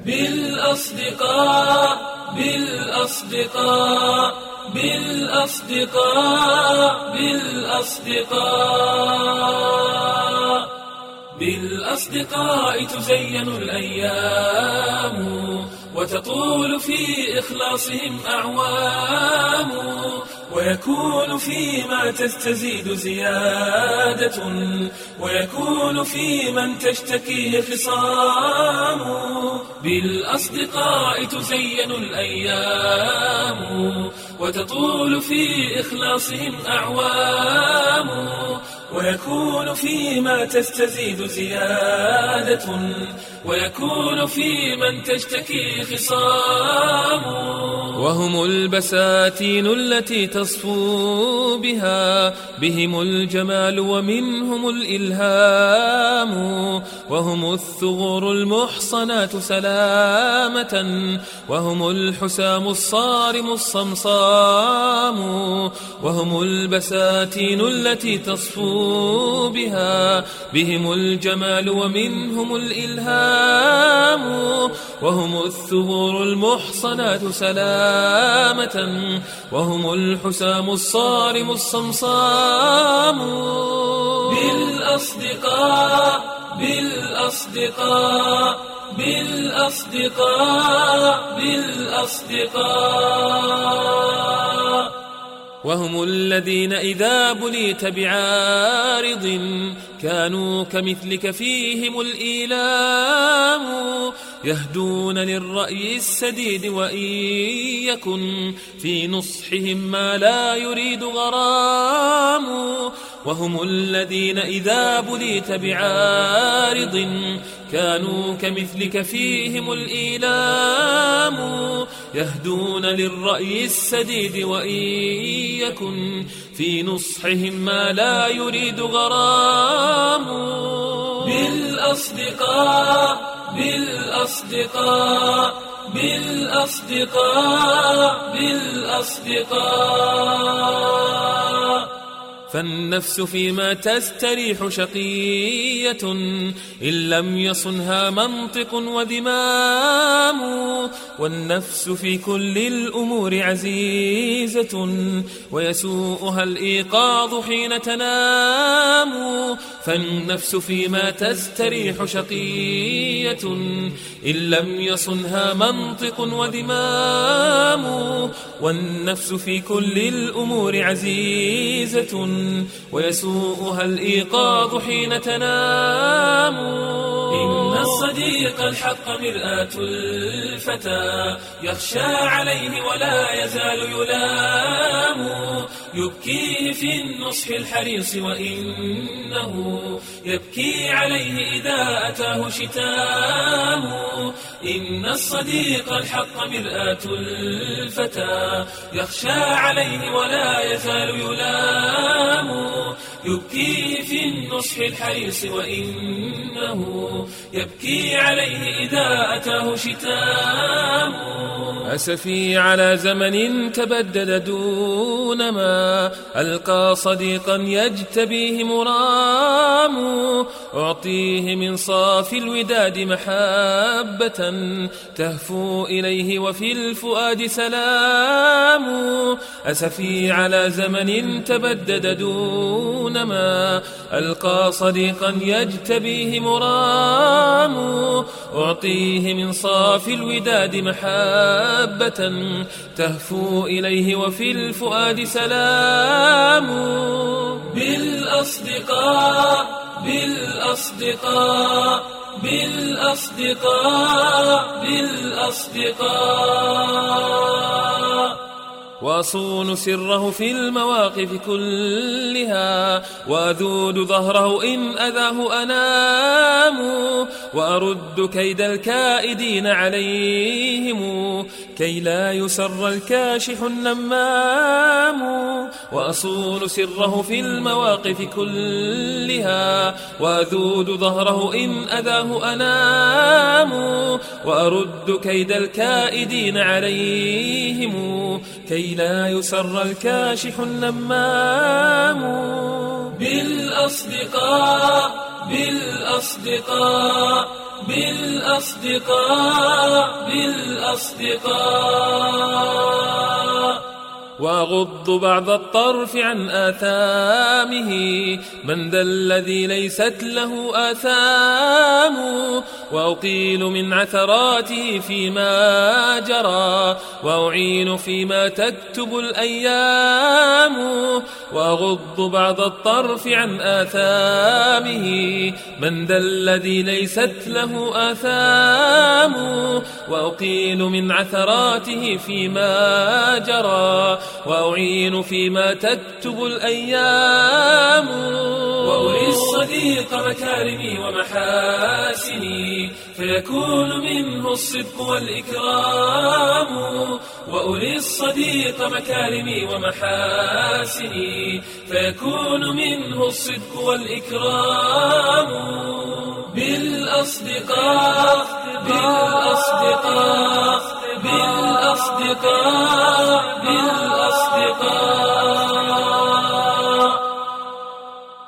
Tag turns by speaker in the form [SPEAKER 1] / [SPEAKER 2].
[SPEAKER 1] بالأصدقاء بالأصدقاء بالأصدقاء بالأصدقاء بالأصدقاء تزين الأيام وتطول في إخلاصهم أعوام ويكون فيما تستزيد زيادة ويكون في من تشتكيه خصام بالأصدقاء تزين الأيام وتطول في إخلاصهم أعوام ويكون فيما تستزيد زيادة ويكون في من تشتكي خصام وهم البساتين التي تصفو بها بهم الجمال ومنهم الإلهام وهم الثغور المحصنات سلامة وهم الحسام الصارم الصمصام وهم البساتين التي تصفو بها بهم الجمال ومنهم الإلهام وهم الثغور المحصنات سلامة وهم الحسام الصارم الصمصام بالأصدقاء بالأصدقاء بالأصدقاء بالأصدقاء وهم الذين إذا بليت بعارض كانوا كمثلك فيهم الإيلام يهدون للرأي السديد وإن يكن في نصحهم ما لا يريد غرام وهم الذين إذا بليت بعارض كانوا كمثلك فيهم الإيلام يهدون للرأي السديد وإن يكن في نصحهم ما لا يريد غرام بالأصدقاء بالأصدقاء بالأصدقاء بالأصدقاء فالنفس فيما تستريح شقية إن لم يصنها منطق وذمام والنفس في كل الأمور عزيزة ويسوءها الإيقاظ حين تنام فالنفس فيما تستريح شقية إن لم يصنها منطق وذمام والنفس في كل الأمور عزيزة ويسوءها الإيقاظ حين تنام إن الصديق الحق مرآة الفتى يخشى عليه ولا يزال يلام يبكيه في النصح الحريص وإنه يبكي عليه إذا أتاه شتام إن الصديق الحق مرآة الفتى يخشى عليه ولا يزال يلام يبكيه في النصح الحريص وإنه يبكي عليه إذا أتاه شتام أسفي على زمن تبدد دون ما ألقى صديقا يجتبيه مرام أعطيه من صافي الوداد محبة تهفو إليه وفي الفؤاد سلام أسفي على زمن تبدد دون ما ألقى صديقا يجتبيه مرام أعطيه من صافي الوداد محبة تهفو إليه وفي الفؤاد سلام بالأصدقاء بالأصدقاء بالأصدقاء بالأصدقاء وأصون سره في المواقف كلها وأذود ظهره إن أذاه أنام وأرد كيد الكائدين عليهم كي لا يسر الكاشح النمام وأصون سره في المواقف كلها وأذود ظهره إن أذاه أنام وأرد كيد الكائدين عليهم كي لا يسر الكاشح النمام بالأصدقاء بالأصدقاء بالأصدقاء وأغض بعض الطرف عن آثامه، من ذا الذي ليست له آثام، وأقيل من عثراته فيما جرى، وأعين فيما تكتب الأيام. وأغض بعض الطرف عن آثامه، من ذا الذي ليست له آثام، وأقيل من عثراته فيما جرى، وأعين فيما تكتب الأيام.
[SPEAKER 2] وأري الصديق مكارمي ومحاسني، فيكون منه الصدق والإكرام. وأري الصديق مكارمي ومحاسني، فيكون منه الصدق والإكرام. بالأصدقاء بالأصدقاء بالأصدقاء بالأصدقاء.